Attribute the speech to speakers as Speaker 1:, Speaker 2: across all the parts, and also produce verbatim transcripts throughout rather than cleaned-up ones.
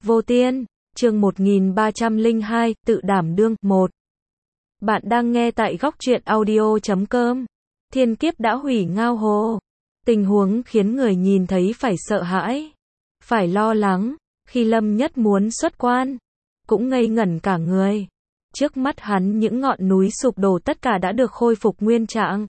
Speaker 1: Vô Tiên, chương một nghìn ba trăm lẻ hai, tự đảm đương, một. Bạn đang nghe tại góc truyện audio chấm com. Thiên kiếp đã hủy Ngao Hồ. Tình huống khiến người nhìn thấy phải sợ hãi, phải lo lắng. Khi Lâm Nhất muốn xuất quan, cũng ngây ngẩn cả người. Trước mắt hắn những ngọn núi sụp đổ tất cả đã được khôi phục nguyên trạng.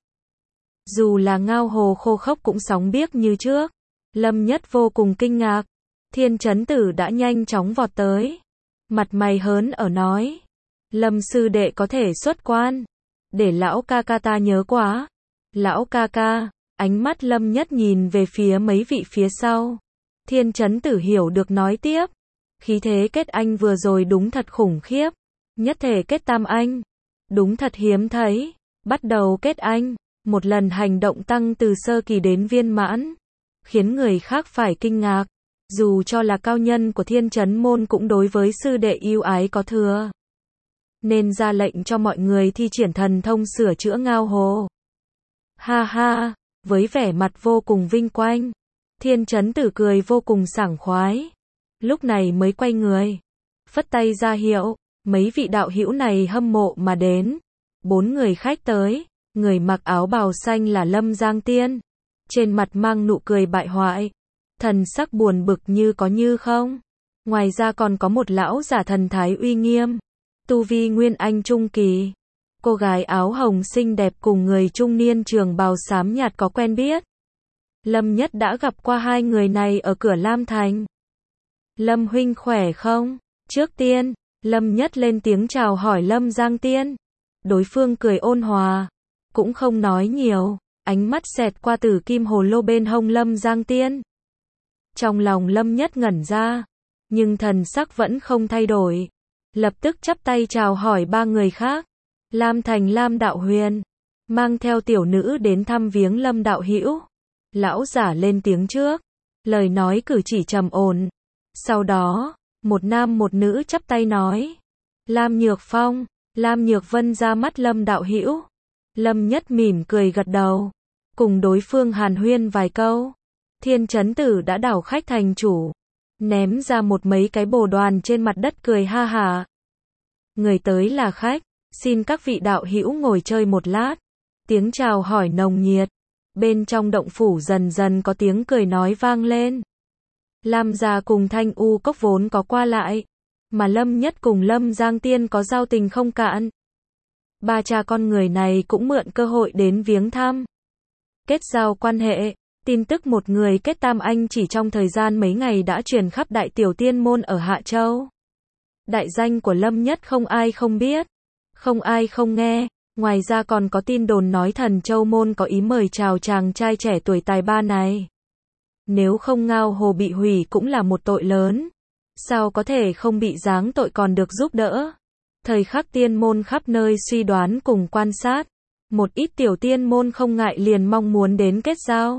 Speaker 1: Dù là Ngao Hồ khô khốc cũng sóng biếc như trước. Lâm Nhất vô cùng kinh ngạc. Thiên Chấn Tử đã nhanh chóng vọt tới. Mặt mày hớn ở nói. Lâm sư đệ có thể xuất quan. Để lão ca ca ta nhớ quá. Lão ca ca, ánh mắt Lâm Nhất nhìn về phía mấy vị phía sau. Thiên Chấn Tử hiểu được nói tiếp. Khí thế kết anh vừa rồi đúng thật khủng khiếp. Nhất thể kết tam anh. Đúng thật hiếm thấy. Bắt đầu kết anh. Một lần hành động tăng từ sơ kỳ đến viên mãn. Khiến người khác phải kinh ngạc. Dù cho là cao nhân của Thiên Chấn Môn cũng đối với sư đệ yêu ái có thừa. Nên ra lệnh cho mọi người thi triển thần thông sửa chữa Ngao Hồ. Ha ha, với vẻ mặt vô cùng vinh quang. Thiên Chấn Tử cười vô cùng sảng khoái. Lúc này mới quay người. Phất tay ra hiệu, mấy vị đạo hữu này hâm mộ mà đến. Bốn người khách tới, người mặc áo bào xanh là Lâm Giang Tiên. Trên mặt mang nụ cười bại hoại. Thần sắc buồn bực như có như không. Ngoài ra còn có một lão giả thần thái uy nghiêm. Tu vi nguyên anh trung kỳ. Cô gái áo hồng xinh đẹp cùng người trung niên trường bào xám nhạt có quen biết. Lâm Nhất đã gặp qua hai người này ở cửa Lam Thành. Lâm huynh khỏe không? Trước tiên, Lâm Nhất lên tiếng chào hỏi Lâm Giang Tiên. Đối phương cười ôn hòa. Cũng không nói nhiều. Ánh mắt xẹt qua tử kim hồ lô bên hông Lâm Giang Tiên. Trong lòng Lâm Nhất ngẩn ra, nhưng thần sắc vẫn không thay đổi. Lập tức chắp tay chào hỏi ba người khác. Lam Thành Lam Đạo Huyền, mang theo tiểu nữ đến thăm viếng Lâm Đạo Hữu. Lão giả lên tiếng trước, lời nói cử chỉ trầm ổn. Sau đó, một nam một nữ chắp tay nói. Lam Nhược Phong, Lam Nhược Vân ra mắt Lâm Đạo Hữu. Lâm Nhất mỉm cười gật đầu, cùng đối phương hàn huyên vài câu. Thiên Chấn Tử đã đảo khách thành chủ, ném ra một mấy cái bồ đoàn trên mặt đất cười ha hả. Người tới là khách, xin các vị đạo hữu ngồi chơi một lát. Tiếng chào hỏi nồng nhiệt, bên trong động phủ dần dần có tiếng cười nói vang lên. Lam gia cùng Thanh U Cốc vốn có qua lại, mà Lâm Nhất cùng Lâm Giang Tiên có giao tình không cạn. Ba cha con người này cũng mượn cơ hội đến viếng thăm, kết giao quan hệ. Tin tức một người kết tam anh chỉ trong thời gian mấy ngày đã truyền khắp Đại Tiểu Tiên Môn ở Hạ Châu. Đại danh của Lâm Nhất không ai không biết, không ai không nghe. Ngoài ra còn có tin đồn nói Thần Châu Môn có ý mời chào chàng trai trẻ tuổi tài ba này. Nếu không Ngao Hồ bị hủy cũng là một tội lớn. Sao có thể không bị giáng tội còn được giúp đỡ? Thời khắc tiên môn khắp nơi suy đoán cùng quan sát. Một ít tiểu tiên môn không ngại liền mong muốn đến kết giao.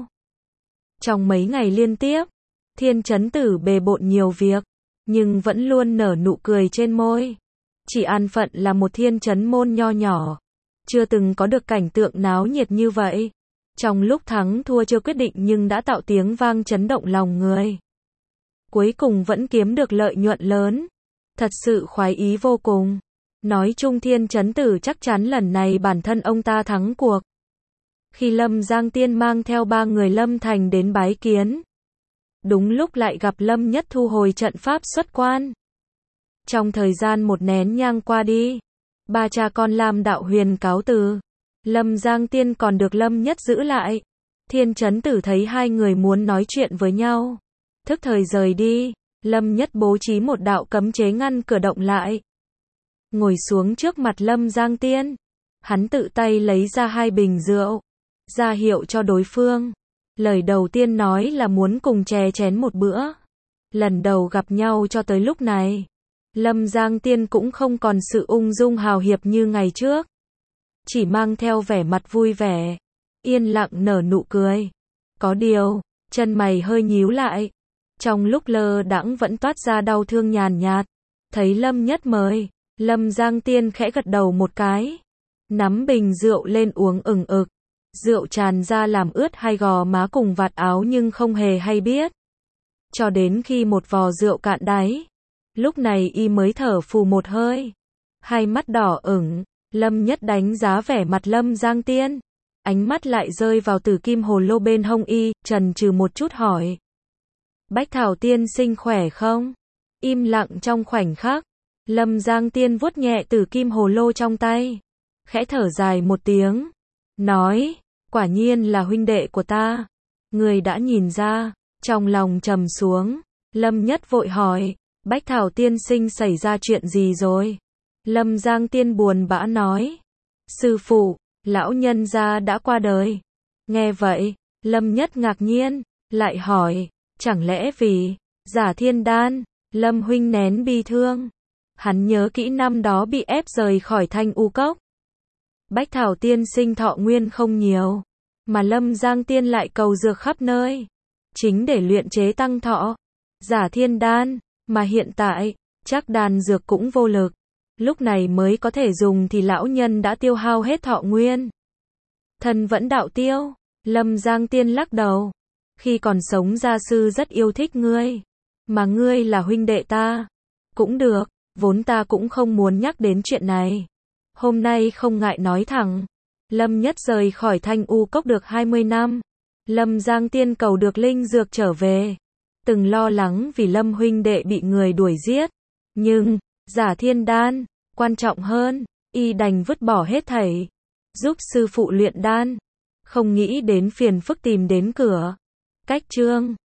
Speaker 1: Trong mấy ngày liên tiếp, Thiên Chấn Tử bề bộn nhiều việc, nhưng vẫn luôn nở nụ cười trên môi. Chỉ an phận là một Thiên Chấn Môn nho nhỏ, chưa từng có được cảnh tượng náo nhiệt như vậy. Trong lúc thắng thua chưa quyết định nhưng đã tạo tiếng vang chấn động lòng người. Cuối cùng vẫn kiếm được lợi nhuận lớn. Thật sự khoái ý vô cùng. Nói chung Thiên Chấn Tử chắc chắn lần này bản thân ông ta thắng cuộc. Khi Lâm Giang Tiên mang theo ba người Lâm Thành đến bái kiến, đúng lúc lại gặp Lâm Nhất thu hồi trận pháp xuất quan. Trong thời gian một nén nhang qua đi, ba cha con Lam Đạo Huyền cáo từ. Lâm Giang Tiên còn được Lâm Nhất giữ lại. Thiên Chấn Tử thấy hai người muốn nói chuyện với nhau, thức thời rời đi. Lâm Nhất bố trí một đạo cấm chế ngăn cửa động lại. Ngồi xuống trước mặt Lâm Giang Tiên, hắn tự tay lấy ra hai bình rượu, ra hiệu cho đối phương. Lời đầu tiên nói là muốn cùng chè chén một bữa. Lần đầu gặp nhau cho tới lúc này, Lâm Giang Tiên cũng không còn sự ung dung hào hiệp như ngày trước. Chỉ mang theo vẻ mặt vui vẻ, yên lặng nở nụ cười. Có điều, chân mày hơi nhíu lại. Trong lúc lơ đãng vẫn toát ra đau thương nhàn nhạt. Thấy Lâm Nhất mời, Lâm Giang Tiên khẽ gật đầu một cái. Nắm bình rượu lên uống ừng ực. Rượu tràn ra làm ướt hai gò má cùng vạt áo nhưng không hề hay biết. Cho đến khi một vò rượu cạn đáy, Lúc này y mới thở phù một hơi. Hai mắt đỏ ửng, Lâm Nhất đánh giá vẻ mặt Lâm Giang Tiên. Ánh mắt lại rơi vào tử kim hồ lô bên hông y, chần chừ một chút hỏi. Bách Thảo tiên sinh khỏe không? Im lặng trong khoảnh khắc, Lâm Giang Tiên vuốt nhẹ tử kim hồ lô trong tay. Khẽ thở dài một tiếng. Nói, quả nhiên là huynh đệ của ta. Người đã nhìn ra, trong lòng trầm xuống. Lâm Nhất vội hỏi, Bách Thảo tiên sinh xảy ra chuyện gì rồi? Lâm Giang Tiên buồn bã nói. Sư phụ, lão nhân gia đã qua đời. Nghe vậy, Lâm Nhất ngạc nhiên, lại hỏi, chẳng lẽ vì Giả Thiên Đan, Lâm huynh nén bi thương. Hắn nhớ kỹ năm đó bị ép rời khỏi Thanh U Cốc. Bách Thảo tiên sinh thọ nguyên không nhiều, mà Lâm Giang Tiên lại cầu dược khắp nơi, chính để luyện chế tăng thọ. Giả Thiên Đan, mà hiện tại, chắc đan dược cũng vô lực. Lúc này mới có thể dùng thì lão nhân đã tiêu hao hết thọ nguyên. Thân vẫn đạo tiêu, Lâm Giang Tiên lắc đầu. Khi còn sống gia sư rất yêu thích ngươi, mà ngươi là huynh đệ ta. Cũng được, vốn ta cũng không muốn nhắc đến chuyện này. Hôm nay không ngại nói thẳng. Lâm Nhất rời khỏi Thanh U Cốc được hai mươi năm. Lâm Giang Tiên cầu được linh dược trở về. Từng lo lắng vì Lâm huynh đệ bị người đuổi giết. Nhưng, Giả Thiên Đan, quan trọng hơn, y đành vứt bỏ hết thảy. Giúp sư phụ luyện đan. Không nghĩ đến phiền phức tìm đến cửa. Cách chương